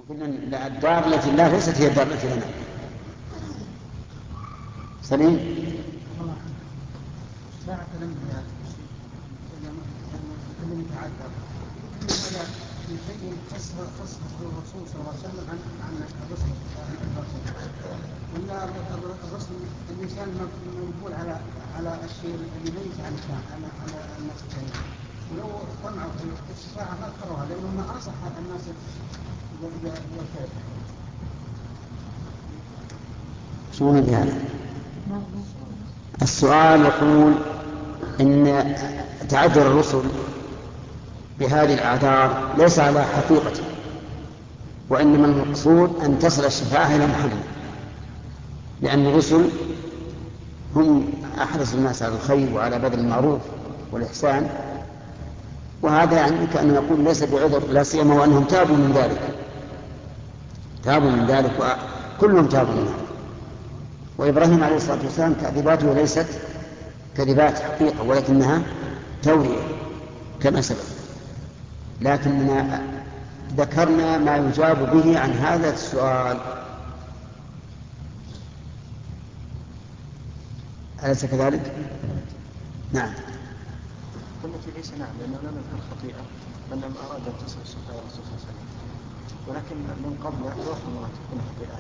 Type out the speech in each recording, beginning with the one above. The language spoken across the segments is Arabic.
قلنا الدار التي لا ليست هي الدار التي لنا. سليم. ساعة لما يتعذر في شيء خصه الرسول صلى الله عليه وسلم عن الرسل ولا الرسل الإنسان مقبول على الشيء اللي ليس على الناس الثانيين، ولو طمعوا في الشفاعة ما أذكروها لأنهم ما أنصح الناس بالخير. شو هذا؟ السؤال يقول إن تعذر الرسل بهذه الأعذار ليس على حقيقته، وإنما المقصود أن تصل الشفاعة إلى محمد، لأن الرسل هم أحرص الناس على الخير وعلى بذل المعروف والإحسان، وهذا يعني كأنه يقول ليس بعذر، لا سيما وأنهم تابوا من ذلك وكلهم تابوا منه. وإبراهيم عليه الصلاة والسلام كذباته ليست كذبات حقيقة ولكنها تورية كما سبق، لكننا ذكرنا ما يجاب به عن هذا السؤال. أليس كذلك؟ نعم. قلت ليس نعم، لأنه لم يكن خطيئة، وإنما أراد أن تصل الشفاعة الرسول صلى الله عليه وسلم، ولكن من قبل يوحنا أن تكون خطيئة،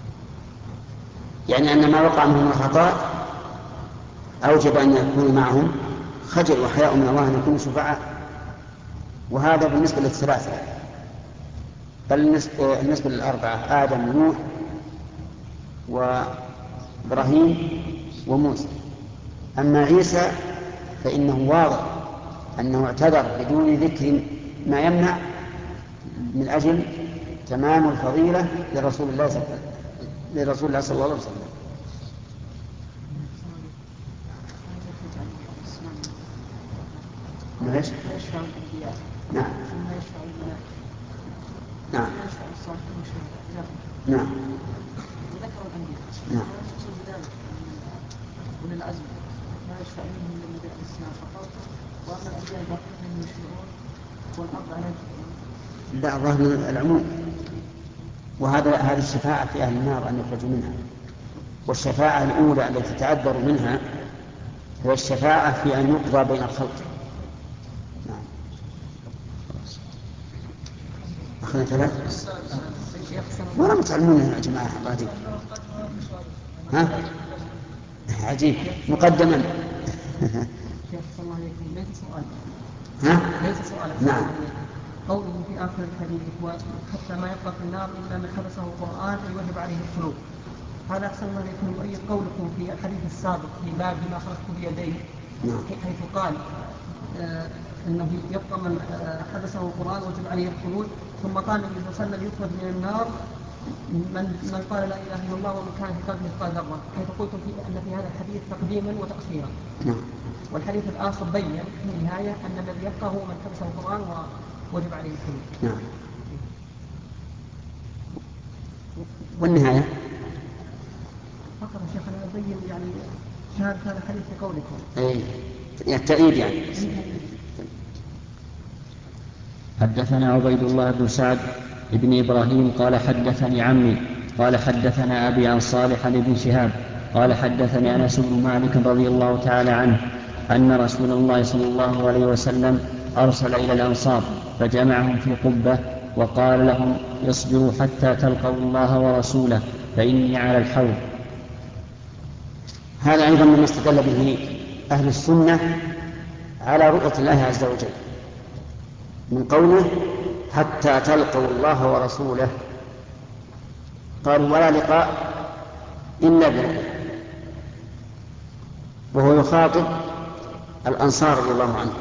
يعني أن ما وقع منهم الخطأ أوجب أن يكون معهم خجل وحياء من الله أن يكونوا شفعاء، وهذا بالنسبة للثلاثة. بل بالنسبة للأربعة آدم ونوح وإبراهيم وموسى. أما عيسى فإنه واضح أنه اعتذر بدون ذكر ما يمنع من أجل تمام الفضيلة لرسول الله صلى الله عليه وسلم. نعم. نعم. نعم. نعم. وذكر الأنبياء. نعم. من العزم ما يشفع منهم من النبي عليه السلام فقط، وأما الأنبياء الباقين يشفعون والأربعة لا يشفعون. لا، ظاهر العموم. هذه الشفاعة في أهل النار أن يخرجوا منها، والشفاعة الأولى التي تعذر منها هي الشفاعة في أن يقضى بين الخلق. نعم. أخذنا ثلاث ولا متعلمون يا جماعة غادي. ها؟ عجيب مقدما. ها؟ ليس سؤال. نعم. قوله في آخر الحديث حتى ما يبقى في النار إلا من حبسه القرآن ويوجب عليه الخلود، هذا أحسن ما يكون مؤيد قولكم في الحديث السابق في باب ما خلقت بيديه، حيث قال أنه يبقى من حبسه القرآن ويوجب عليه الخلود، ثم قال النبي صلى الله عليه وسلم يخرج من النار من قال لا إله إلا الله ومن كان في قلبه مثقال ذرة، حيث قلتم أن في هذا الحديث تقديما وتأخيرا. والحديث الآخر بين في النهاية أن الذي يبقى هو من حبسه القرآن ووجب عليه الخلود. نعم. والنهاية فقط يا شيخنا أبين يعني شهادة هذا الحديث في قولكم. التأييد يعني. حدثنا عبيد الله بن سعد ابن إبراهيم قال حدثني عمي قال حدثنا أبي عن صالح بن شهاب قال حدثني أنس بن مالك رضي الله تعالى عنه أن رسول الله صلى الله عليه وسلم أرسل إلى الأنصار فجمعهم في قبة وقال لهم اصبروا حتى تلقوا الله ورسوله فإني على الحوض. هذا أيضا مما استدل به أهل السنة على رؤية الله عز وجل من قوله حتى تلقوا الله ورسوله، قالوا ولا لقاء إلا برؤية، وهو يخاطب الأنصار رضي الله عنهم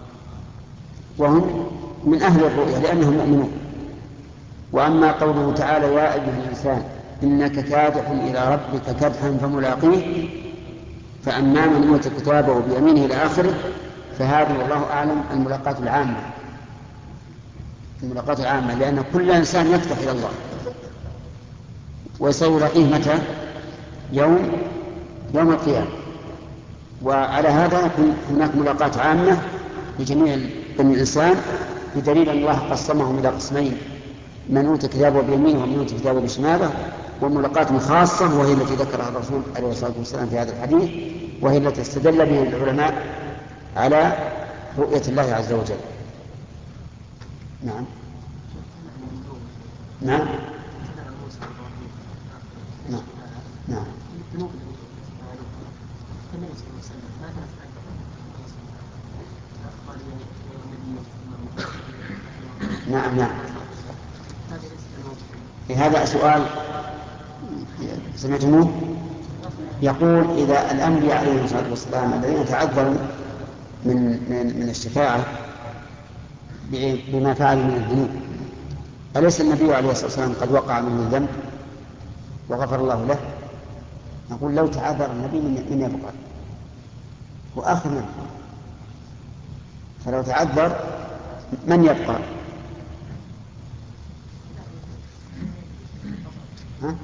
وهم من أهل الرؤية لأنهم مؤمنون. وأما قوله تعالى يا أيها الإنسان إنك كادح إلى ربك كدحا فملاقيه فأما من أوتي كتابه بيمينه إلى آخره، فهذه والله أعلم الملاقات العامة، لأن كل إنسان يكدح إلى الله وسيلاقيه متى؟ يوم القيامة. وعلى هذا يكون هناك ملاقات عامة لجميع بني الإنسان، بدليل أن الله قسمهم إلى قسمين من أوتي كتابه بيمينه ومن أوتي كتابه بشماله، وملاقاة خاصة وهي التي ذكرها الرسول عليه الصلاة والسلام في هذا الحديث، وهي التي استدل به العلماء على رؤية الله عز وجل. نعم نعم نعم نعم نعم نعم. في هذا سؤال سمعتموه يقول إذا الأنبياء عليهم الصلاة والسلام الذين تعذروا من الشفاعة بما فعلوا من الذنوب، أليس النبي عليه الصلاة والسلام قد وقع منه الذنب وغفر الله له؟ نقول لو تعذر النبي من يبقى؟ هو آخر نبي، فلو تعذر من يبقى؟ ها؟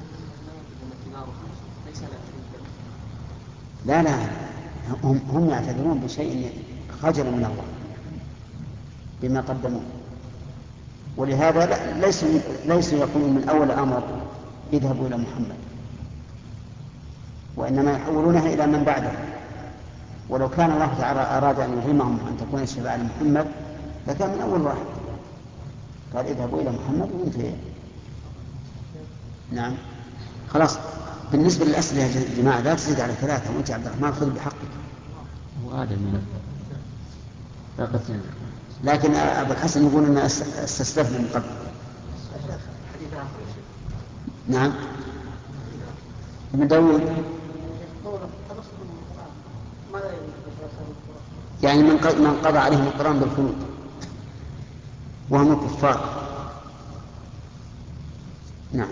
لا هم يعتذرون بشيء خجل من الله بما قدموه، ولهذا ليسوا يقولون من أول أمر اذهبوا إلى محمد، وإنما يحولونها إلى من بعده. ولو كان الله تعالى أراد أن يلهمهم أن تكون الشفاعة لمحمد لكان من أول واحد قال اذهبوا إلى محمد وانتهي. نعم خلاص. بالنسبة للأسئلة يا جماعة لا تزيد على 3، وأنت عبد الرحمن خذ بحقك. وهذا من لكن أبو الحسن يقول أن استسلفنا من قبل. نعم ابن داود يعني من قضى عليهم القرآن بالخلود وهم الكفار. نعم.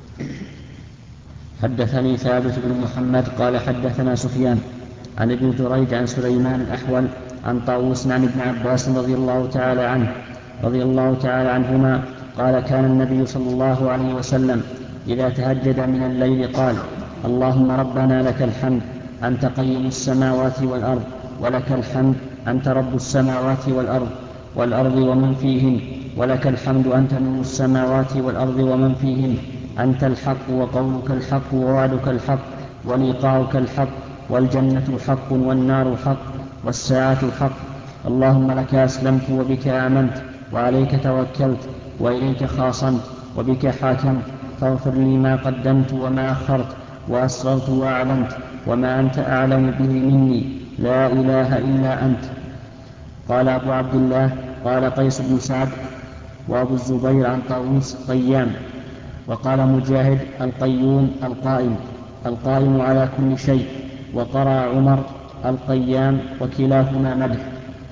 حدثني ثابت بن محمد قال حدثنا سفيان عن ابن جريج عن سليمان الأحول عن طاووس عن ابن عباس رضي الله تعالى عنهما قال كان النبي صلى الله عليه وسلم إذا تهجد من الليل قال اللهم ربنا لك الحمد أنت قيم السماوات والأرض، ولك الحمد أنت رب السماوات والأرض ومن فيهن، ولك الحمد أنت نور السماوات والأرض ومن فيهن، أنت الحق وقولك الحق ووعدك الحق ولقاؤك الحق، والجنة حق والنار حق والساعة حق. اللهم لك أسلمت وبك آمنت وعليك توكلت وإليك خاصمت وبك حاكمت، فاغفر لي ما قدمت وما أخرت وأسررت وأعلنت وما أنت أعلم به مني، لا إله إلا أنت. قال أبو عبد الله قال قيس بن سعد وأبو الزبير عن طاووس قيام. وقال مجاهد القيوم القائم على كل شيء. وقرأ عمر القيام، وكلاهما مدح.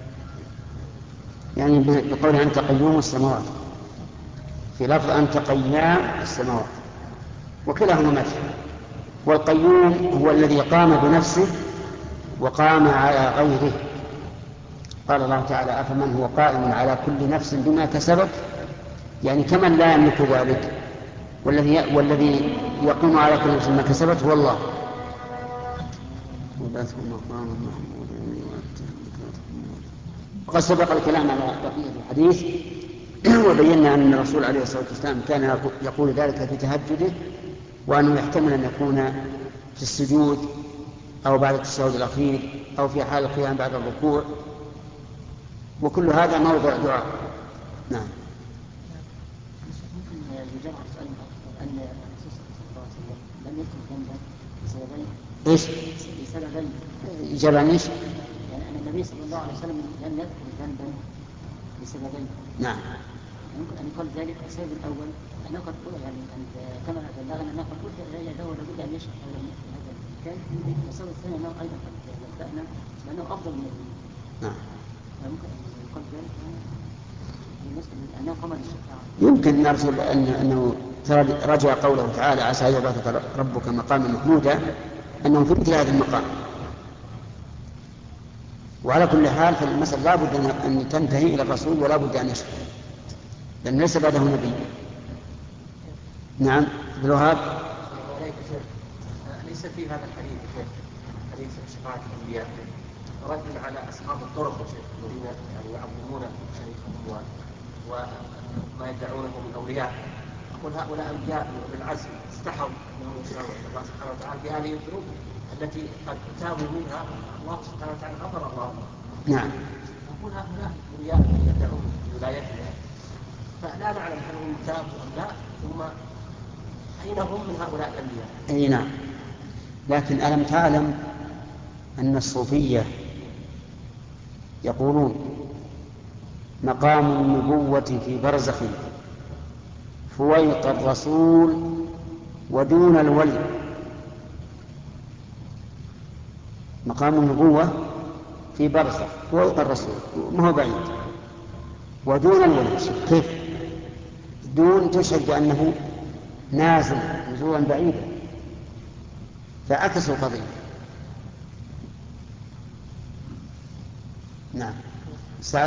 يعني بقول أنت قيوم السماوات، في لفظ أنت قيام السماوات، وكلاهما مدح. والقيوم هو الذي قام بنفسه وقام على غيره. قال الله تعالى أفمن هو قائم على كل نفس بما كسبت، يعني كمن لا يملك ذلك، والذي يقوم على كل نفس بما كسبت هو الله. وقد سبق الكلام على بقية الحديث وبينا أن الرسول عليه الصلاة والسلام كان يقول ذلك في تهجده، وأنه يحتمل أن يكون في السجود أو بعد التشهد الأخير أو في حال القيام بعد الركوع، وكل هذا موضع دعاء. نعم. أن الرسول صلى الله عليه وسلم لم يكن ذنبا بسببين. إيش؟ بسببين. إجابة إيش؟ يعني أن النبي صلى الله عليه وسلم لم يذكر ذنبا بسببين. نعم. يمكن أن يقال ذلك السبب الأول أنه قد قل يعني كما بلغنا أنه قد قلت له لابد أن يشرح هذا المكان. والسبب الثاني أنه أيضا قد نبأنا لأنه أفضل من الدين. نعم. يمكن أن يقال ذلك بالنسبة لأنه قام بالشفاعة. يمكن نرسل أنه رجع قوله تعالى عسى أن يبعثك ربك مقاما محمودا، أنه في مثل هذا المقام. وعلى كل حال فالمسألة لا بد أن تنتهي إلى الرسول ولا بد أن يشفع، لأن ليس بعده نبي. نعم بالوهاب. ليس في هذا الحديث حديث شفاعة الأنبياء رد على أصحاب الطرق الذين يعني يعظمون شريك الأموال، وما يدعونه من أولياء، أقول هؤلاء أنبياء بالعزم استحوا أنهم يشرعوا الله سبحانه وتعالى بهذه الذنوب التي قد تابوا منها الله سبحانه وتعالى غفر الله لهم. نعم. أقول هؤلاء أولياء يدعون ولايتهم، فلا نعلم هل هم تابوا أم لا، ثم أين هم من هؤلاء الأنبياء؟ أي نعم. لكن ألم تعلم أن الصوفية يقولون مقام النبوة في برزخ فويق الرسول ودون الولي. مقام النبوة في برزخ فويق الرسول ما هو بعيد ودون الولي. كيف دون؟ تشهد بأنه نازل نزولا بعيدا، فعكسوا القضية. نعم. سعد.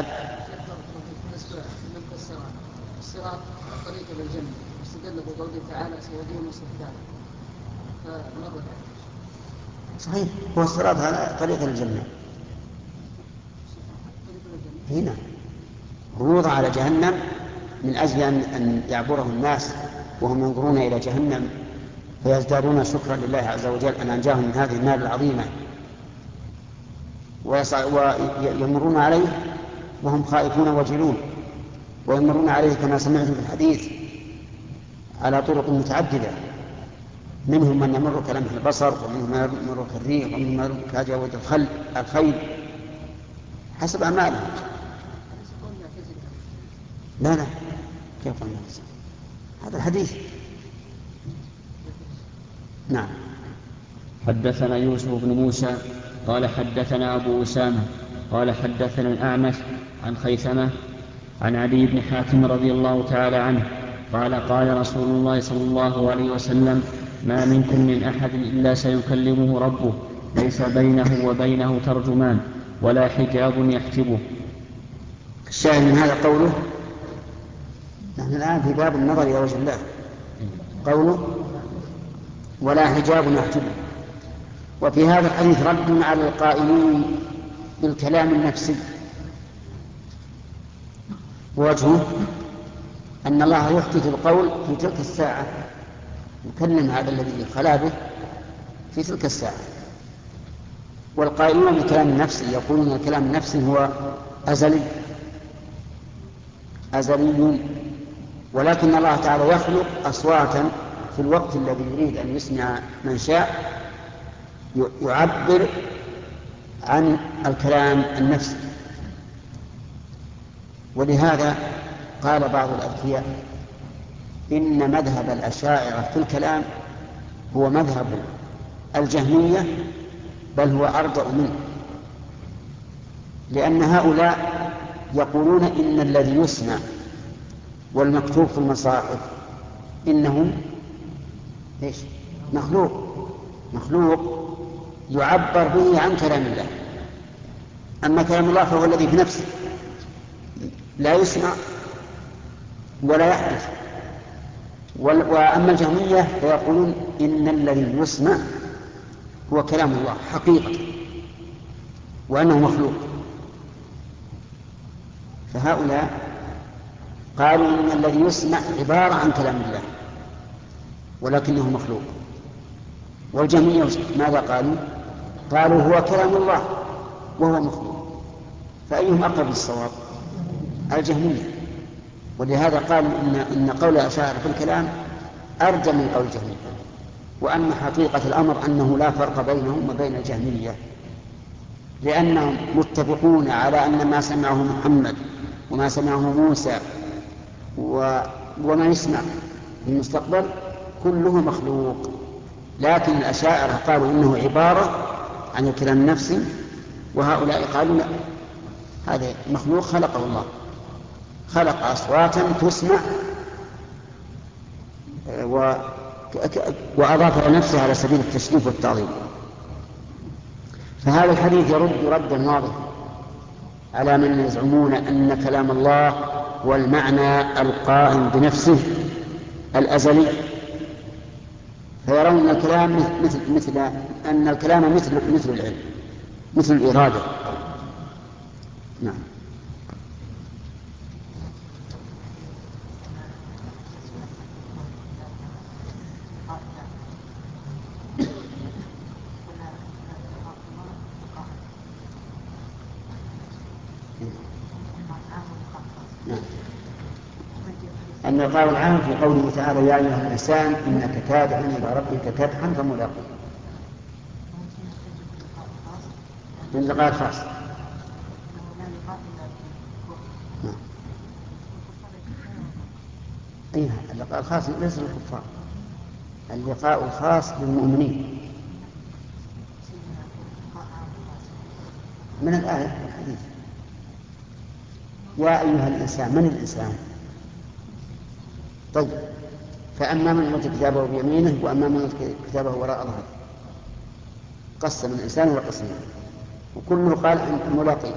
الصراط طريق الى الجنه، واستدل بقوله تعالى سيهديهم سبحانه فمر. صحيح، هو الصراط على طريق الجنه. هنا عروض على جهنم من اجل ان يعبره الناس وهم ينظرون الى جهنم فيزدادون شكرا لله عز وجل ان انجاهم من هذه النار العظيمه، ويمرون عليه وهم خائفون وجلون، ويمرون عليه كما سمعت في الحديث على طرق متعددة، منهم من يمر كلمح البصر، ومنهم من يمر كالريح، ومنهم من يمر كجواد الخيل حسب أعمالهم. لا كيف قلنا هذا الحديث. نعم. حدثنا يوسف بن موسى قال حدثنا أبو أسامة قال حدثنا الأعمش عن خيثمة عن علي بن حاتم رضي الله تعالى عنه قال قال رسول الله صلى الله عليه وسلم ما منكم من أحد إلا سيكلمه ربه ليس بينه وبينه ترجمان ولا حجاب يحجبه. الشاهد من هذا قوله، نحن الآن في باب النظر إلى وجه الله، قوله ولا حجاب يحجبه. وفي هذا الحديث رد على القائلين بالكلام النفسي، ووجهه أن الله يحدث القول في تلك الساعة، يكلم هذا الذي خلا به في تلك الساعة. والقائلون بالكلام النفسي يقولون الكلام النفسي هو أزلي، ولكن الله تعالى يخلق أصواتا في الوقت الذي يريد أن يسمع من شاء يعبر عن الكلام النفسي. ولهذا قال بعض الأذكياء إن مذهب الأشاعرة في الكلام هو مذهب الجهمية، بل هو أردأ منه، لأن هؤلاء يقولون إن الذي يسمع والمكتوب في المصاحف إنه مخلوق يعبر به عن كلام الله. أما كلام الله فهو الذي في نفسه لا يسمع ولا يحدث. وأما الجهمية فيقولون إن الذي يسمع هو كلام الله حقيقة وأنه مخلوق. فهؤلاء قالوا إن الذي يسمع عبارة عن كلام الله ولكنه مخلوق. والجهمية ماذا قالوا هو كلام الله وهو مخلوق. فأيهم أقرب للصواب؟ الجهمية. ولهذا قالوا إن قول الأشاعرة في الكلام أرجى من قول الجهمية. وأما حقيقة الأمر أنه لا فرق بينهم وبين الجهمية، لأنهم متفقون على أن ما سمعه محمد وما سمعه موسى وما يسمع في المستقبل كله مخلوق. لكن الأشاعرة قالوا إنه عبارة عن الكلام النفسي، وهؤلاء قالوا لا، هذا مخلوق خلقه الله، خلق أصواتا تسمع وأضاف لنفسه على سبيل التشريف والتعظيم. فهذا الحديث يرد ردا واضحا على من يزعمون أن كلام الله هو المعنى القائم بنفسه الأزلي، فيرون الكلام أن الكلام مثل العلم، مثل الإرادة. نعم. اللقاء العام في قوله تعالى: يا أيها الإنسان إنك كادح إلى ربك كدحا فملاقيه. اللقاء الخاص. أيها اللقاء الخاص ليس للكفار، اللقاء الخاص للمؤمنين من الآية الحديث. يا أيها الإنسان، من الإنسان؟ طيب، فأما من أوتي كتابه بيمينه وأما من أوتي كتابه وراء ظهره. قسم الإنسان إلى قسمين، وكله قال ملاقي.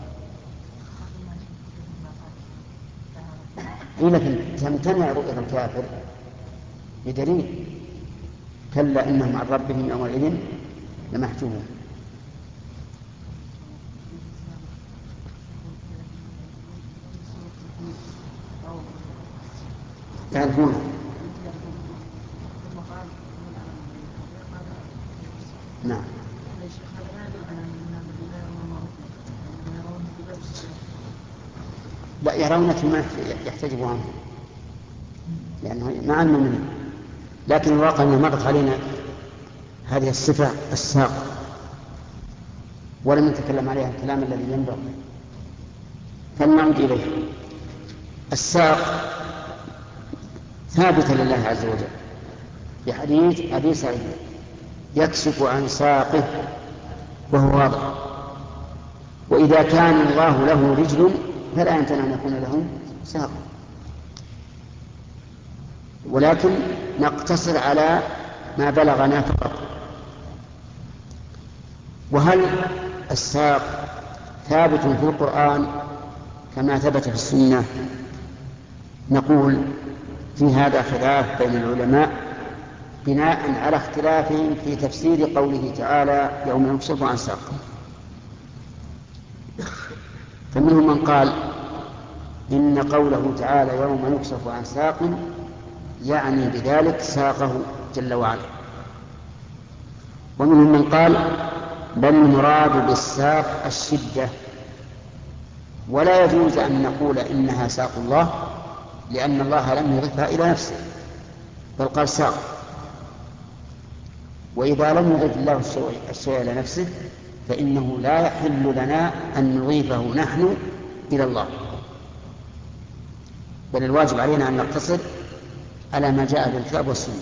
لكن تمتنع رؤية الكافر بدليل: كلا إنهم عن ربهم يومئذ لمحجوبون. تعرفون؟ نعم. لا، يرون فيما يحتجب عنه لأنه مع المؤمنين، لكن الواقع أنه مرت علينا هذه الصفة الساق ولم نتكلم عليها الكلام الذي ينبغي، فلنعود إليه. الساق ثابتة لله عز وجل في حديث أبي سعيد: يكشف عن ساقه وهو واضح. وإذا كان الله له رجل فلا يمكن أن يكون له ساق، ولكن نقتصر على ما بلغنا فقط. وهل الساق ثابت في القرآن كما ثبت في السنة؟ نقول في هذا خلاف بين العلماء بناء على اختلافهم في تفسير قوله تعالى: يوم يكشف عن ساق. فمنهم من قال إن قوله تعالى يوم يكشف عن ساق يعني بذلك ساقه جل وعلا. ومنهم من قال بل المراد بالساق الشدة، ولا يجوز أن نقول إنها ساق الله لأن الله لم يضفها إلى نفسه بل قال ساق. وإذا لم يضف الله الشيء إلى نفسه فإنه لا يحل لنا أن نضيفه نحن إلى الله، بل الواجب علينا أن نقتصر على ما جاء بالكتاب والسنة.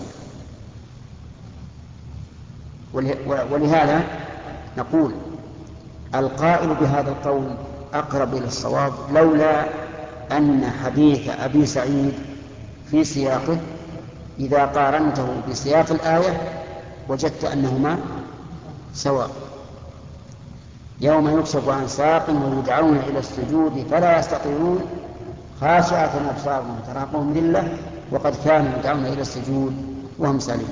ولهذا نقول القائل بهذا القول أقرب إلى الصواب، لولا أن حديث أبي سعيد في سياقه إذا قارنته بسياق الآية وجدت أنهما سواء. يوم يكشف عن ساق ويدعون إلى السجود فلا يستطيعون خاشعة أبصارهم ترهقهم ذلة وقد كانوا يدعون إلى السجود وهم سالمون.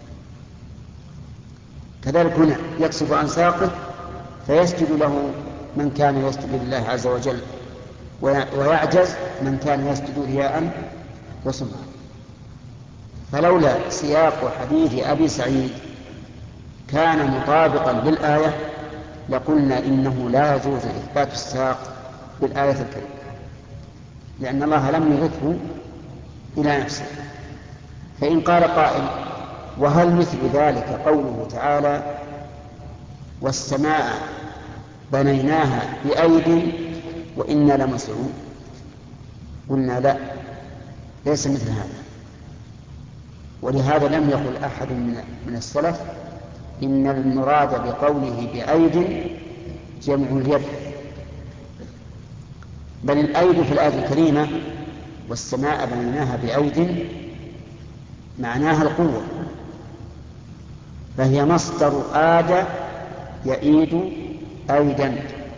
كذلك هنا يكشف عن ساقه فيسجد له من كان يسجد لله عز وجل، ويعجز من كان يسجد رياء وسمعا. فلولا سياق حديث أبي سعيد كان مطابقا للآية لقلنا إنه لا يجوز إثبات الساق بالآية الكريمة، لأن الله لم يضفه إلى نفسه. فإن قال قائل وهل مثل ذلك قوله تعالى والسماء بنيناها بأيد وإنا لموسعون؟ قلنا لا، ليس مثل هذا. ولهذا لم يقل أحد من السلف إن المراد بقوله بأيد جمع اليد، بل الأيد في الآية الكريمة والسماء بنيناها بأيد معناها القوة، فهي مصدر آد يئيد أيدا،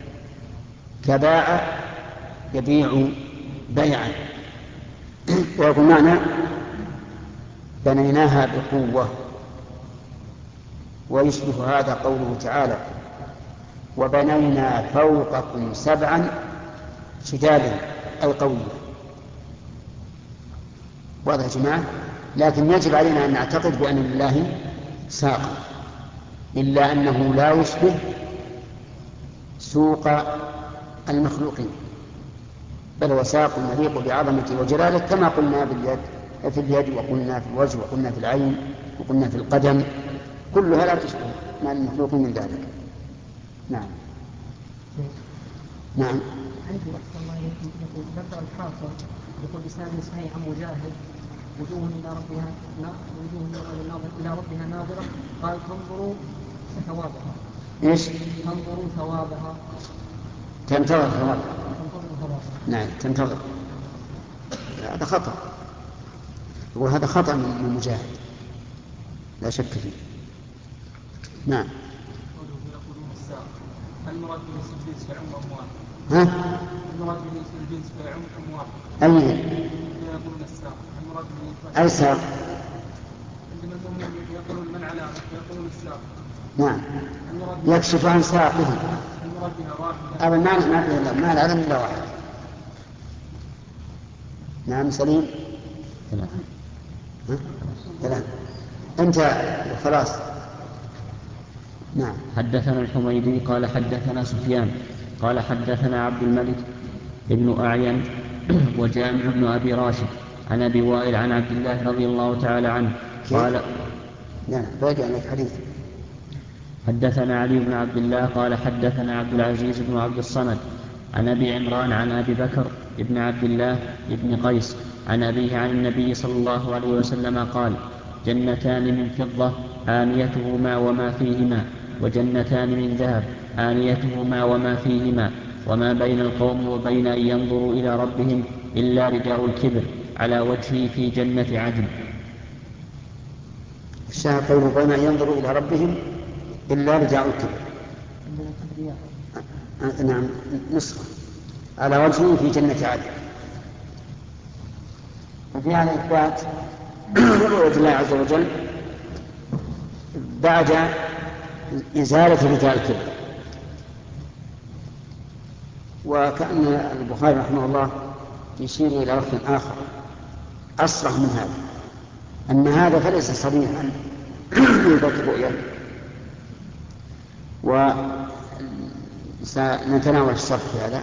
كباع يبيع بيعا، ويكون معنى بنيناها بقوة. ويشبه هذا قوله تعالى وبنينا فوقكم سبعا شدادا أي قوية. واضح يا جماعة؟ لكن يجب علينا أن نعتقد بأن لله ساق، إلا أنه لا يشبه سوق المخلوقين، بل هو ساق يليق بعظمته وجلاله، كما قلنا في اليد، وقلنا في الوجه، وقلنا في العين، وقلنا في القدم، كلها لا تشبه مع المخلوق من ذلك. نعم. نعم. عندي أحسن الله إليكم يقول بدأ الحافظ يقول بسند صحيح عن مجاهد وجوه إلى ربها ناظرة، قال تنظروا ثوابها. إيش؟ تنظروا ثوابها. تنتظر ثوابها. نعم تنتظر. هذا خطأ، وهذا خطأ من مجاهد لا شك فيه. نعم. المراد بجنس الجنس يعم أموال. ها؟ المراد بجنس الجنس يعم أموال. أي؟ يقولون الساق. المراد أي ساق؟ عندما المؤمنين يقولون من علامة يقولون الساق. نعم. يكشف عن ساقه. المراد بها واحدة. هذا ما العلم إلا واحد. نعم سليم. ثلاث. أنت خلاص. نعم. حدثنا الحميدي قال حدثنا سفيان قال حدثنا عبد الملك ابن أعين وجامع بن أبي راشد عن أبي وائل عن عبد الله رضي الله تعالى عنه قال نعم باقي عليك حديث. حدثنا علي بن عبد الله قال حدثنا عبد العزيز بن عبد الصمد عن أبي عمران عن أبي بكر بن عبد الله بن قيس عن أبيه عن النبي صلى الله عليه وسلم قال جنتان من فضة آنيتهما وما فيهما، وجنتان من ذهب آنيتهما وما فيهما، وما بين القوم وبين أن ينظروا إلى ربهم إلا رداء الكبر على وجهه في جنة عدن. الشاهد قوله بين أن ينظروا إلى ربهم إلا رداء الكبر. نعم نسخة على وجهه في جنة عدن. وفي هذا الإثبات رؤية الله عز وجل بعد إزالة رداء الكبر. وكأن البخاري رحمه الله يشير إلى لفظ آخر أصرح من هذا، أن هذا فليس صريحا يثبت الرؤية. وسنتناول الشرح في هذا.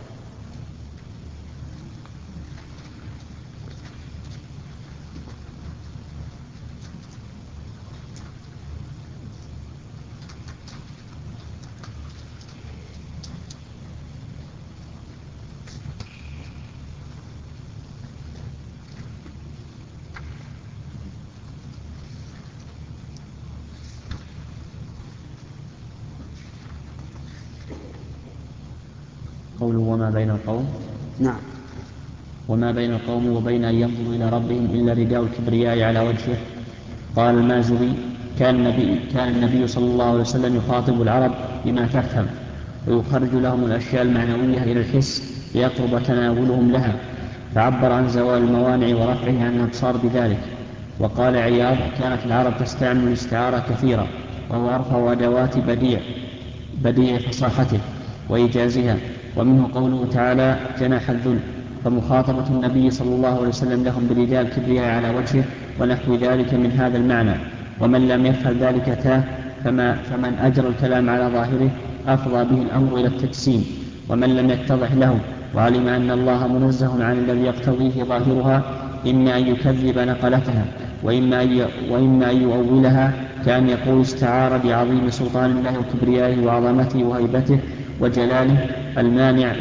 قوله وما بين القوم. نعم. وما بين القوم وبين أن ينظروا إلى ربهم إلا رداء الكبرياء على وجهه. قال المازري كان النبي صلى الله عليه وسلم يخاطب العرب بما تفهم ويخرج لهم الأشياء المعنوية إلى الحس ليقرب تناولهم لها، فعبر عن زوال الموانع ورفعه عن الأبصار بذلك. وقال عياض كانت العرب تستعمل الاستعارة كثيرا، وهو أرفع أدوات بديع فصاحته وإيجازها، ومنه قوله تعالى جناح الذل، فمخاطبة النبي صلى الله عليه وسلم لهم برداء الكبرياء على وجهه ونحو ذلك من هذا المعنى. ومن لم يفعل ذلك تاه، فمن أجرى الكلام على ظاهره أفضى به الأمر إلى التجسيم. ومن لم يتضح له وعلم أن الله منزه عن الذي يقتضيه ظاهرها، إما أن يكذب نقلتها وإما أن يؤولها، كأن يقول استعار بعظيم سلطان الله وكبريائه وعظمته وهيبته وجلاله المانع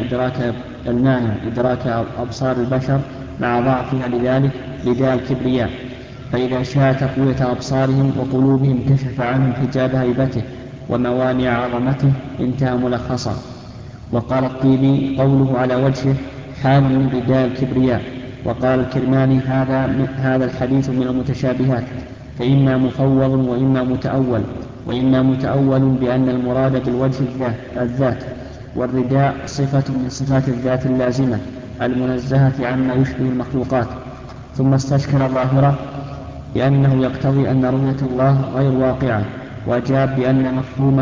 إدراك أبصار البشر مع ضعفها لذلك رداء الكبرياء، فإذا شاء تقوية أبصارهم وقلوبهم كشف عنهم حجاب هيبته وموانع عظمته، انتهى ملخصا. وقال الطيبي قوله على وجهه حال من رداء الكبرياء. وقال الكرماني هذا الحديث من المتشابهات، فإما مفوض وإما متأول بأن المراد بالوجه الذات، والرداء صفة من صفات الذات اللازمة المنزهة عما يشبه المخلوقات. ثم استشكل ظاهره بأنه يقتضي أن رؤية الله غير واقعة، وأجاب بأن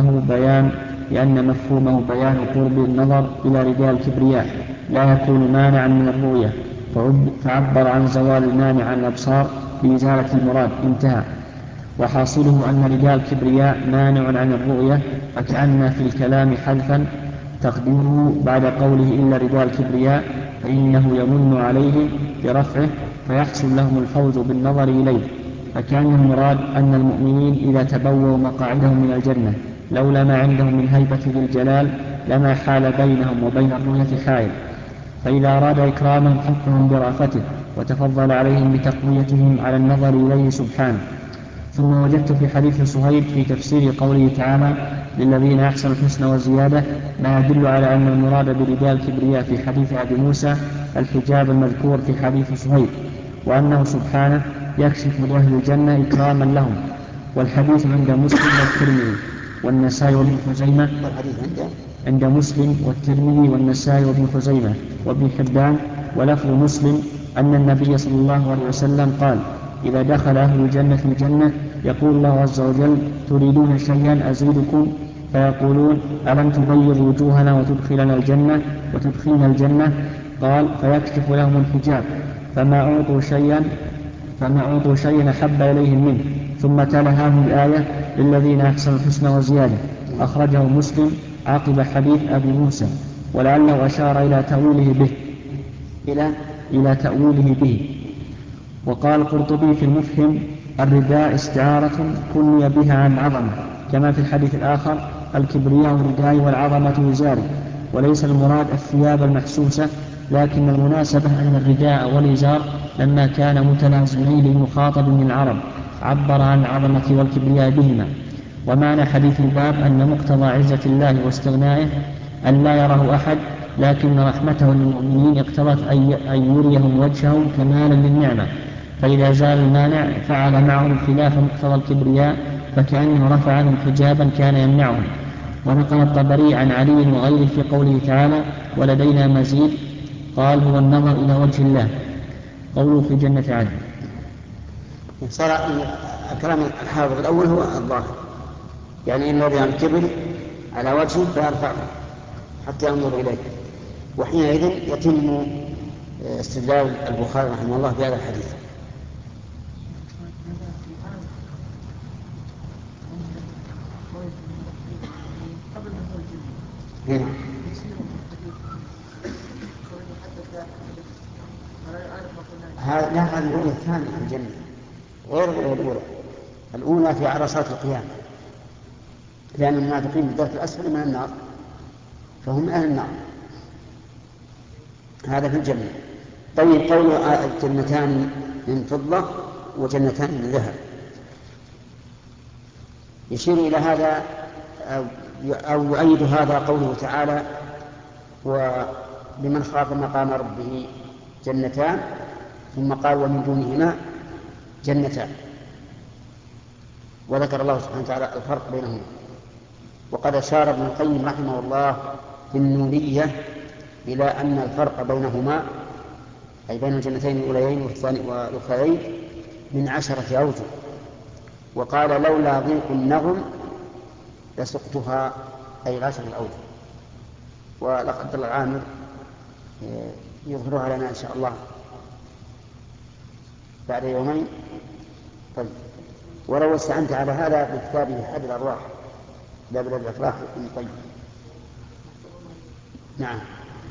مفهومه بيان قرب النظر إلى رداء الكبرياء لا يكون مانعا من الرؤية، فعبر عن زوال المانع عن الأبصار بإزالة المراد، انتهى. وحاصله أن رداء الكبرياء مانع عن الرؤية، فكأن في الكلام حذفا تقديره بعد قوله إلا رداء الكبرياء فإنه يمن عليهم برفعه فيحصل لهم الفوز بالنظر إليه. فكان المراد أن المؤمنين إذا تبووا مقاعدهم من الجنة لولا ما عندهم من هيبة ذي الجلال لما حال بينهم وبين الرؤية حائل، فإذا أراد إكرامهم حثهم برأفته وتفضل عليهم بتقويتهم على النظر إليه سبحانه. ثم وجدت في حديث صهيب في تفسير قوله تعالى للذين أحسنوا الحسنى وزيادة ما يدل على أن المراد برداء الكبرياء في حديث أبي موسى الحجاب المذكور في حديث صهيب، وأنه سبحانه يكشف لأهل الجنة إكراما لهم. والحديث عند مسلم والترمذي والنسائي وابن خزيمة، عند مسلم والترمذي والنسائي وابن خزيمة وابن حبان. ولفظ مسلم أن النبي صلى الله عليه وسلم قال إذا دخل أهل الجنة الجنة يقول الله عز وجل تريدون شيئا أزيدكم، فيقولون ألم تبيض وجوهنا وتدخلنا الجنة؟ قال فيكشف لهم الحجاب فما أعطوا شيئا أحب إليهم منه. ثم تلا هذه الآية للذين أحسنوا الحسنى وزيادة، أخرجه مسلم عقب حديث أبي موسى، ولعله أشار إلى تأويله به. وقال القرطبي في المفهم الرداء استعارة كني بها عن عظمة، كما في الحديث الآخر الكبرياء الرداء والعظمة وزاري، وليس المراد الثياب المحسوسة، لكن المناسبة أن الرداء والإزار لما كان متلازمين للمخاطب من العرب عبر عن العظمة والكبرياء بهما. ومعنى حديث الباب أن مقتضى عزة الله واستغنائه أن لا يره أحد، لكن رحمته للمؤمنين اقتضت أن يريهم وجهه كمالا للنعمة، فإذا زال المانع فعل معهم خلاف مقتضى الكبرياء فكأنه رفع عنهم حجابا كان يمنعهم. ونقل الطبري عن علي وغيره في قوله تعالى ولدينا مزيد قال هو النظر إلى وجه الله، قوله في جنة عدن. صار كلام الحافظ الأول هو الظاهر، يعني إن الذي الكبر على وجهه فيرفعه حتى ينظر إليه، وحينئذ يتم استدلال البخاري رحمه الله بهذا الحديث. هذه الرؤية الثانية في الجنة غير الأولى. الأولى في عرصات القيامة، لأن المنافقين بالدرك الأسفل من النار فهم أهل النار. هذا في الجنة. طيب قول جنتان من فضة وجنتان من ذهب يشير إلى هذا أو يؤيد هذا قوله تعالى ولمن خاف مقام ربه جنتان، ثم قال ومن دونهما جنتان، وذكر الله سبحانه وتعالى الفرق بينهما. وقد أشار ابن القيم رحمه الله في النونية إلى أن الفرق بينهما أي بين الجنتين الأوليين والأخرين من 10 أوجه، وقال لولا ضيق النغم لسقتها أي 10 أوجه. والأخ عبد الله العامر يظهرها لنا إن شاء الله بعد يومين. طيب ولو استعنت على هذا بكتابه حد الأرواح لا بلاد الأفراح ابن القيم. نعم.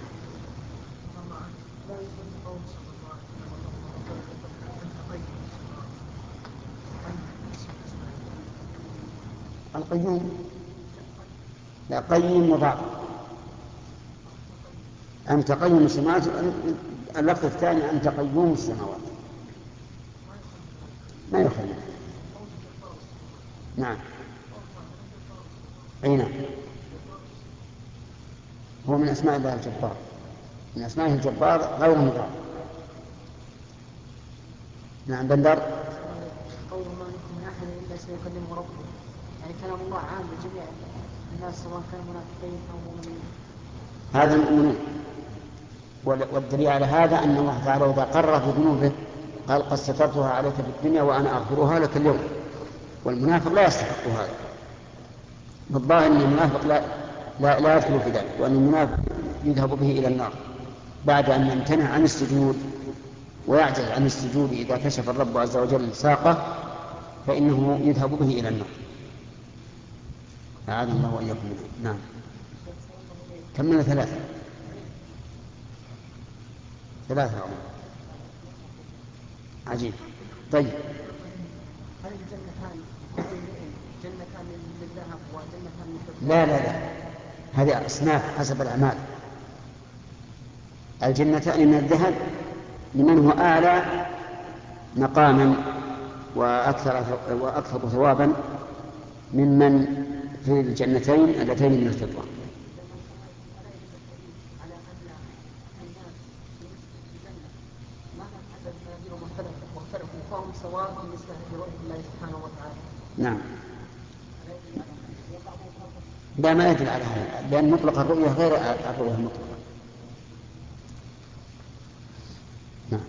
القيوم لا قيم مضاف، أنت قيم السماوات. اللفظ الثاني أنت قيوم السماوات ما يخلي. نعم أي نعم، هو من أسماء الله الجبار، من أسمائه الجبار غير مضاف. نعم بندر. قول ما منكم من أحد إلا سيكلمه ربه، يعني كلام الله عام لجميع الناس سواء كانوا منافقين أو مؤمنين. هذا المؤمنون. والدليل على هذا أن الله تعالى إذا قرر بذنوبه قال قد سترتها عليك في الدنيا وأنا أغفرها لك اليوم، والمنافق لا يستحق هذا. بالظاهر أن المنافق لا يدخل في ذلك، وأن المنافق يذهب به إلى النار بعد أن يمتنع عن السجود ويعجز عن السجود. إذا كشف الرب عز وجل ساقه فإنه يذهب به إلى النار. أعاذنا الله وإياكم منه. نعم كملنا 3. 3 عمر. عجيب. طيب هل الجنتان جنتان من ذهب وجنتان من فضة؟ لا هذه أصناف حسب الأعمال. الجنتان من الذهب لمن هو أعلى مقاما وأكثر ثوابا ممن في الجنتين اللتين من الفضة. فهم سواء بالنسبة لرؤية الله سبحانه وتعالى. نعم. لا ما يدل على هذا، لأن مطلق الرؤية غير الرؤية المطلقة. نعم.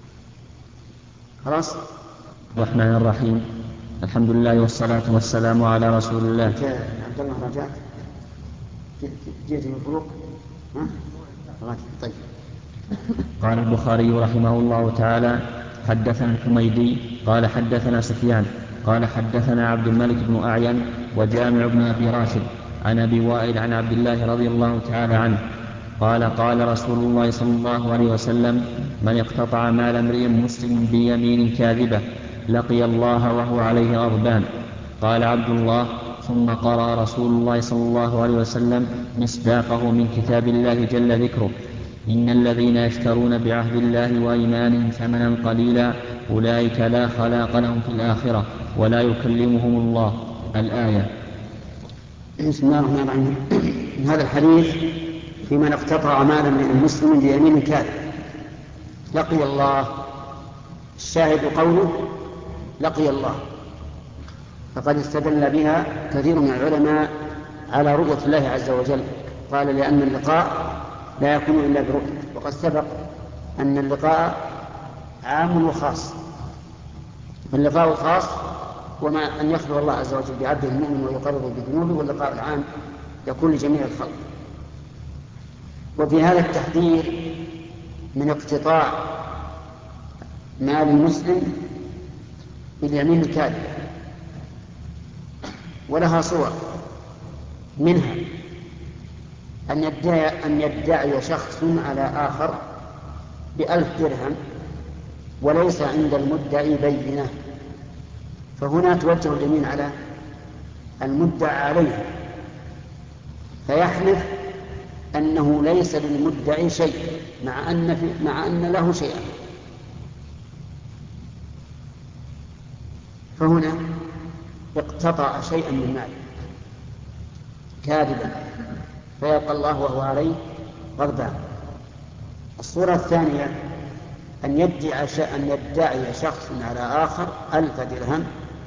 خلاص. الرحمن الرحيم. الحمد لله والصلاة والسلام على رسول الله. عبد الله رجعت جئت من الفروق. طيب. قال البخاري رحمه الله تعالى: حدثنا الحميدي قال حدثنا سفيان قال حدثنا عبد الملك بن أعين وجامع بن أبي راشد عن أبي وائل عن عبد الله رضي الله تعالى عنه قال: قال رسول الله صلى الله عليه وسلم: من اقتطع مال امرئ مسلم بيمين كاذبة لقي الله وهو عليه غضبان. قال عبد الله: ثم قرأ رسول الله صلى الله عليه وسلم مصداقه من كتاب الله جل ذكره: إن الذين يشترون بعهد الله وأيمانهم ثمنا قليلا أولئك لا خلاق لهم في الآخرة ولا يكلمهم الله. الآية. بسم الله الرحمن الرحيم. هذا الحديث في من اقتطع مالا من المسلم بيمين كاذب لقي الله. الشاهد قوله لقي الله، فقد استدل بها كثير من العلماء على رؤية الله عز وجل. قال لأن اللقاء لا يكون إلا برؤية، وقد سبق أن اللقاء عام وخاص. فاللقاء الخاص وما أن يخلو الله عز وجل بعبده المؤمن ويقرب بذنوبه، واللقاء العام يكون لجميع الخلق. وفي هذا التحذير من اقتطاع مال المسلم باليمين الكاذبة، ولها صور، منها أن يدعي شخص على آخر ب1000 درهم وليس عند المدعي بينة، فهنا توجه اليمين على المدعى عليه، فيحلف أنه ليس للمدعي شيء مع أن له شيئا، فهنا اقتطع شيئا من ماله كاذبا فيلقى الله وهو عليه غضبان. الصورة الثانية أن يدعي شخص على آخر 1000 درهم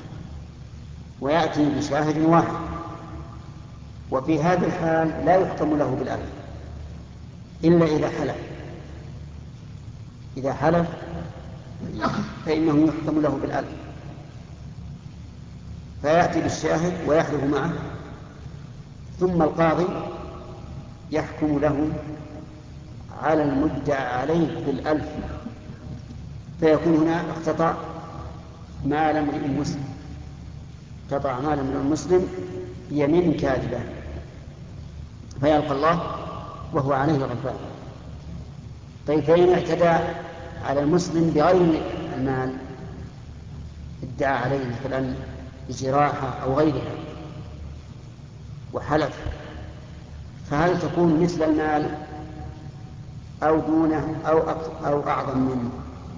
ويأتي بشاهد واحد، وفي هذا الحال لا يحكم له ب1000 إلا إذا حلف فإنه يحكم له ب1000، فيأتي بالشاهد ويحلف معه، ثم القاضي يحكم له على المدعى عليه ب1000، فيكون هنا اقتطع مال امرئ مسلم، اقتطع مال امرئ مسلم بيمين كاذبة فيلقى الله وهو عليه غضبان. طيب فإن اعتدى على المسلم بغير المال، ادعى عليه مثلا بجراحة أو غيرها وحلف، فهل تكون مثل المال أو دونه أو أعظم منه؟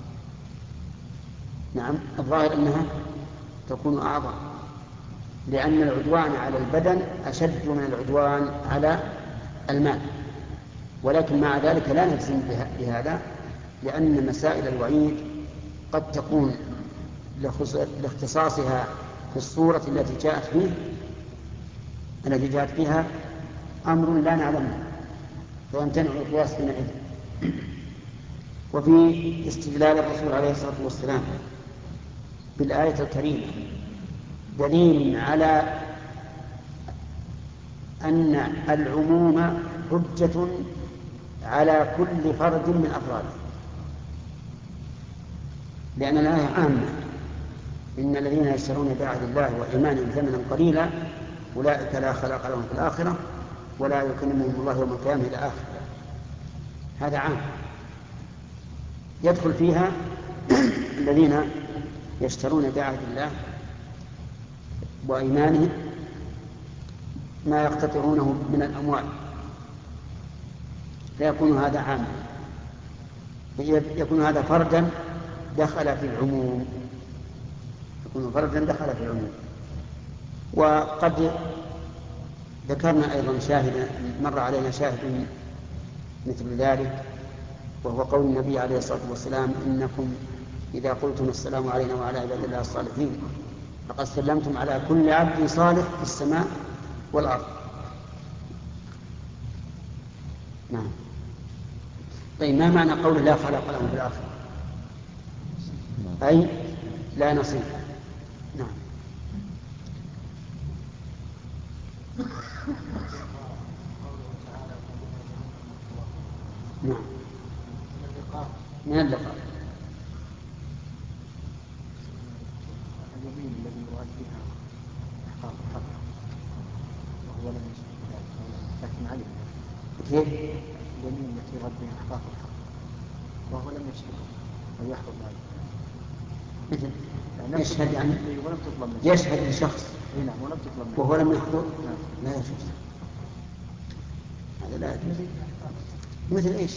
نعم، الظاهر أنها تكون أعظم، لأن العدوان على البدن أشد من العدوان على المال، ولكن مع ذلك لا نجزم بهذا، لأن مسائل الوعيد قد تكون لاختصاصها في الصورة التي جاءت فيها أمر لا نعلمه، فيمتنع القياس حينئذ. وفي استدلال الرسول عليه الصلاة والسلام بالآية الكريمة دليل على أن العموم حجة على كل فرد من أفراده، لأن الآية عامة: إن الذين يشترون بعهد الله وإيمانهم ثمنا قليلا أولئك لا خلاق لهم في الآخرة ولا يكلمهم الله يوم القيامة إلى آخره. هذا عام. يدخل فيها الذين يشترون بعهد الله وأيمانهم ما يقتطعونه من الأموال، فيكون هذا عاما، يكون هذا فردا دخل في العموم، يكون فردا دخل في العموم. وقد ذكرنا أيضا شاهدا، مر علينا شاهد مثل ذلك، وهو قول النبي عليه الصلاة والسلام: إنكم إذا قلتم السلام علينا وعلى عباد الله الصالحين فقد سلمتم على كل عبد صالح في السماء والأرض. نعم. طيب، ما معنى قوله لا خلق لهم في الآخرة؟ أي لا نصيب. نعم. نعم، من اللقاء. اليمين الذي يراد بها إحقاق الحق وهو لم يشهد ذلك، لكن علم كيف؟ اليمين التي يراد بها إحقاق الحق وهو لم يشهد أو يحفظ ذلك، مثل يشهد يعني ولم تطلب منه. يشهد لشخص نعم، ولم تطلب منه وهو لم يحضر. نعم. لا يجوز، هذا لا يجوز. مثل ايش؟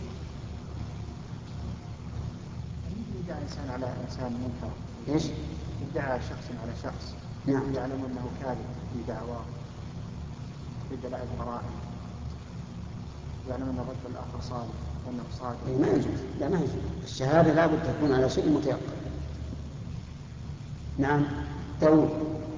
يدعى إنسان على إنسان منكر. ايش؟ يدعى شخص على شخص، نعم، يعلم أنه كاذب في دعواه بدلائل القرائن، يعلم أن الرجل الآخر صالح وأنه صادق. ما يجوز، لا ما يجوز. الشهادة لا بد تكون على شيء متيقن. نعم. داود.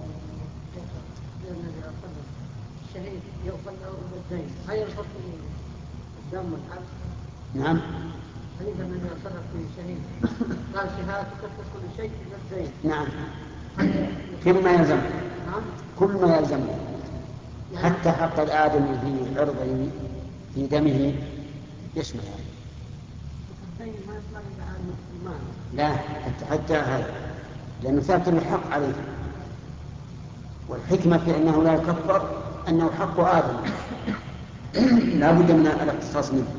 الشهيد يغفر له الدين، هل يصرف الدم والحق؟ نعم. إذا من يصرف في شهيد قال شهادة تكفر كل شيء إلا الدين. نعم، كل ما يلزم، نعم، كل ما يلزم، حتى حق الآدمي في عرضه في دمه يشمل هذا. الدين ما يطلق على المال. لا، حتى هذا، لأنه ثابت الحق عليه، والحكمة في أنه لا يكفر أنه حق آدم لا بد من الاقتصاص منه.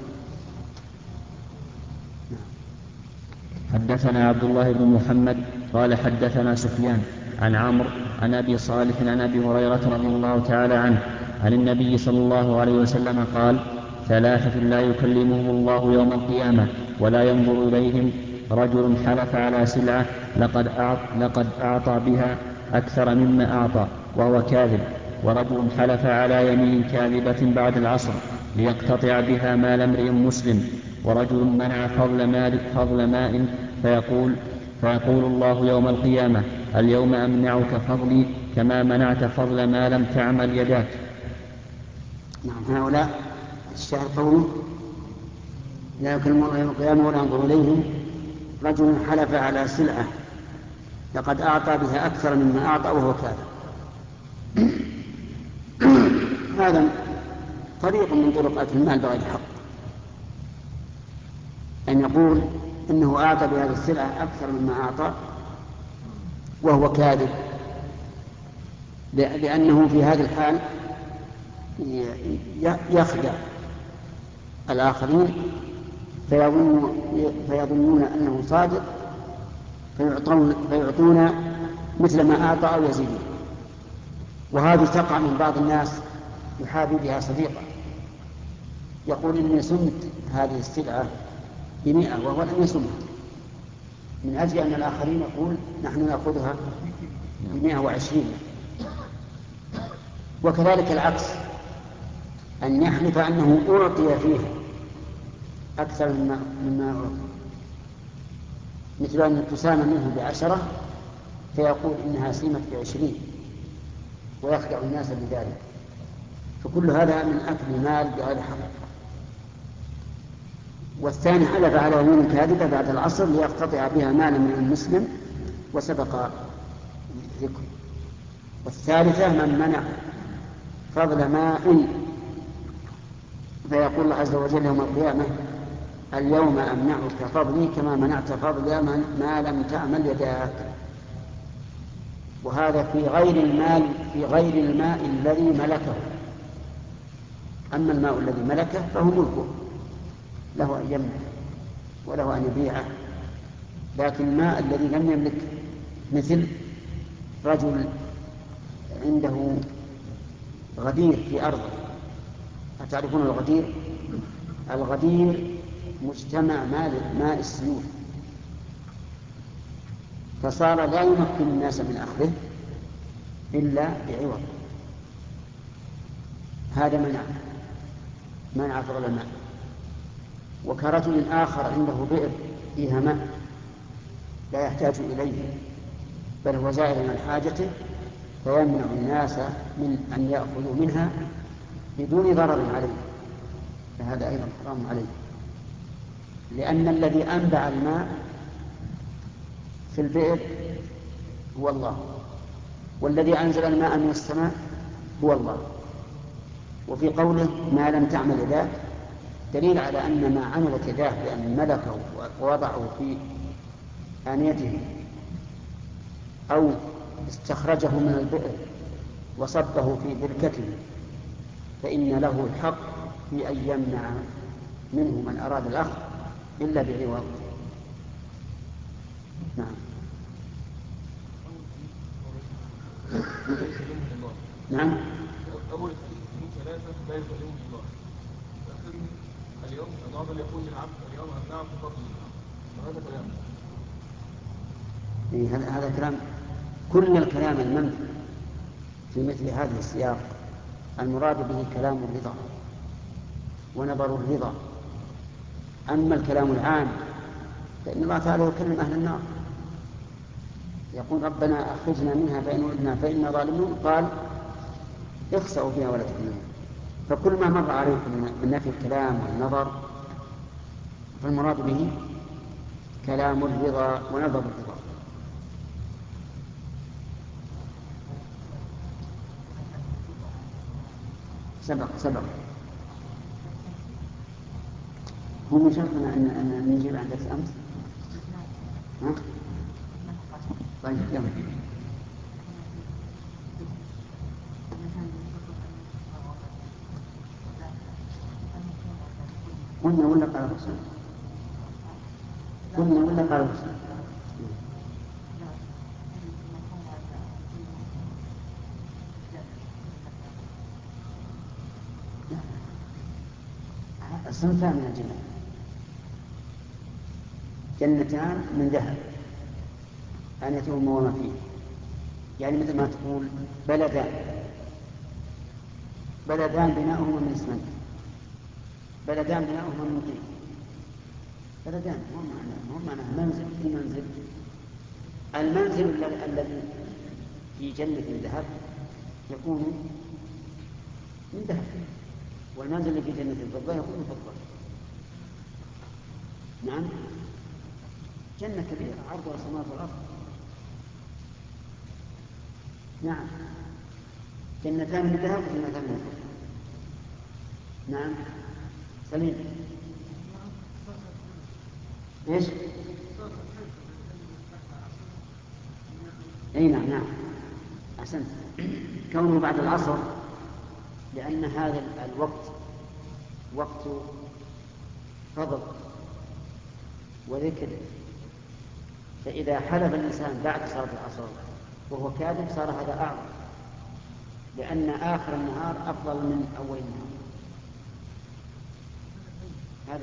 حدثنا عبد الله بن محمد قال حدثنا سفيان عن عمرو عن أبي صالح عن أبي هريرة رضي الله تعالى عنه عن النبي صلى الله عليه وسلم قال: ثلاثة لا يكلمهم الله يوم القيامة ولا ينظر إليهم: رجل حلف على سلعة لقد أعطى بها أكثر مما أعطى وهو كاذب، ورجل حلف على يمين كاذبة بعد العصر ليقتطع بها مال امرئ مسلم، ورجل منع فضل ماء فيقول الله يوم القيامة: اليوم أمنعك فضلي كما منعت فضل ما لم تعمل يداك. نعم. هؤلاء الشاهد قوله لا يكلمهم الله يوم القيامة ولا ينظر إليهم: رجل حلف على سلعة لقد أعطى بها أكثر مما أعطى وهو كاذب. هذا طريق من طرق أكل المال بغير حق، أن يقول إنه أعطى بهذه السلعة أكثر مما أعطى وهو كاذب، لأنه في هذه الحال يخدع الآخرين فيظنون أنه صادق فيعطون مثل ما أعطى أو يزيدون. وهذه تقع من بعض الناس يحابي بها صديقه، يقول إني سمت هذه السلعة ب100 وهو لم يسمها، من أجل أن الآخرين يقول نحن نأخذها ب120. وكذلك العكس، أن يحلف أنه أعطي فيه أكثر مما أعطي، مثل أن تسام منه ب10 فيقول إنها سيمت ب20 ويخدع الناس بذلك. فكل هذا من أكل المال بغير حق. والثاني حلف على يمين كاذبة بعد العصر ليقتطع بها مال من المسلم وسبق ذكره. والثالثة من منع فضل ماء فيقول الله عز وجل يوم القيامة: اليوم أمنعك فضلي كما منعت فضل ما لم تعمل يداك. وهذا في غير الماء الذي ملكه. أما الماء الذي ملكه فهو ملكه له أن يمنع. وله أن يبيعه، لكن الماء الذي لم يملك، مثل رجل عنده غدير في أرضه. أتعرفون الغدير؟ الغدير مجتمع ماء السيول، فصار لا يمكن الناس من أخذه إلا بعوض. هذا منع فضل الماء. وكرجل آخر عنده بئر فيها ماء لا يحتاج إليه بل هو زائد عن حاجته، فيمنع الناس من أن يأخذوا منها بدون ضرر عليه، فهذا أيضا حرام عليه، لأن الذي أنبع الماء في البئر هو الله، والذي أنزل الماء من السماء هو الله. وفي قوله ما لم تعمل يداك دليل على أن ما عملت يداه بأن ملكه ووضعه في آنيته أو استخرجه من البئر وصبه في بركته فإن له الحق في أن يمنع منه من أراد الأخذ إلا بعوض. نعم. نعم. أول ثلاثة لا يكلمهم الله. اليوم النهارده يقول للعبد اليوم أمنعه في فضل الله. فهذا كلام. هذا كلام. كل الكلام المنفي في مثل هذه السياق المراد به كلام الرضا ونظر الرضا. أما الكلام العام فإن الله تعالى يكلم أهل النار، يقول ربنا أخرجنا منها فإن عدنا فإنا ظالمون، قال اخسأوا فيها ولا تكلمون. فكل ما مر عليكم من نفي الكلام والنظر فالمراد به كلام الرضا ونظر الرضا. سبق هو من شرطنا أن نجيب عن درس أمس. ها؟ طيب يلا. قلنا ولا قال الرسول؟ قلنا ولا قال الرسول؟ صنفان من الجنة، جنتان من ذهب آنيتهما وما فيه، يعني مثل ما تقول بلدان بناؤهما من اسمنت، بلدان بناؤهما من طين. بلدان هم معناه منزل في منزل. المنزل الذي في جنة الذهب يكون من ذهب، والمنزل الذي في جنة الفضة يكون من فضة. نعم، جنة كبيرة عرضها السماوات والأرض. نعم، جنتان من ذهب وجنتان من فضة. نعم سليم. ايش؟ اي نعم احسنت. كونه بعد العصر لان هذا الوقت وقت فضل وذكر، فاذا حلف الانسان بعد صلاه العصر وهو كاذب صار هذا اعظم، لان اخر النهار افضل من اول النهار. هذا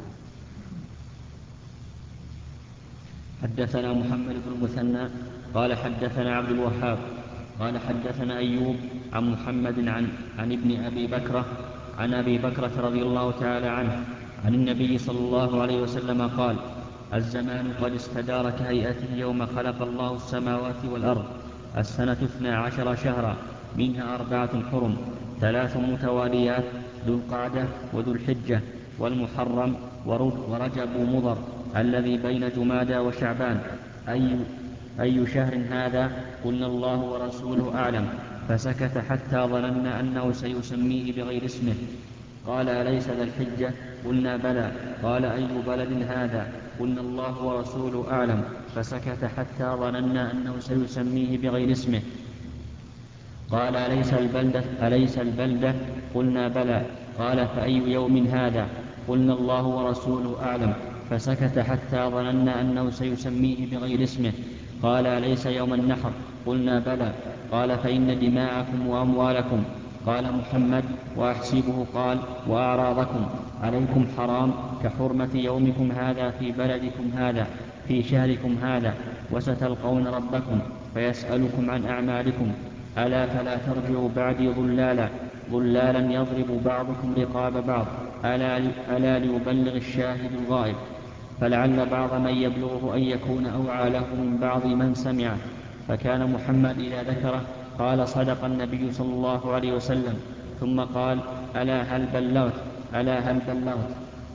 حدثنا محمد بن المثنى قال حدثنا عبد الوهاب قال حدثنا أيوب عن محمد عن ابن أبي بكرة عن أبي بكرة رضي الله تعالى عنه عن النبي صلى الله عليه وسلم قال: الزمان قد استدار كهيئته يوم خلق الله السماوات والأرض. السنة 12 شهرا، منها 4 حرم، 3 متواليات، ذو القعدة وذو الحجة والمحرم ورجب مضر الذي بين جمادى وشعبان. أي شهر هذا؟ قلنا الله ورسوله أعلم، فسكت حتى ظننا أنه سيسميه بغير اسمه. قال: أليس ذا الحجة؟ قلنا بلى. قال: أي بلد هذا؟ قلنا الله ورسوله أعلم، فسكت حتى ظننا أنه سيسميه بغير اسمه. قال: أليس البلدة؟ قلنا بلى. قال: فأي يوم هذا؟ قلنا الله ورسوله أعلم، فسكت حتى ظننا أنه سيسميه بغير اسمه. قال: أليس يوم النحر؟ قلنا: بلى. قال: فإن دماءكم وأموالكم. قال محمد: وأحسبه قال: وأعراضكم عليكم حرام كحرمة يومكم هذا في بلدكم هذا في شهركم هذا، وستلقون ربكم فيسألكم عن أعمالكم. ألا فلا ترجعوا بعدي ضلالا يضرب بعضكم رقاب بعض. ألا ليبلغ الشاهد الغائب. فلعل بعض من يبلغه أن يكون أوعى له من بعض من سمعه. فكان محمد إذا ذكره قال: صدق النبي صلى الله عليه وسلم. ثم قال: ألا هل بلغت.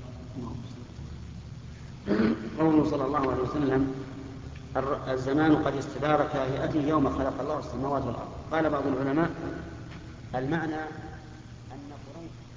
قوله صلى الله عليه وسلم: الزمان قد استدار كهيئته يوم خلق الله السماوات والأرض. قال بعض العلماء: المعنى أن قريش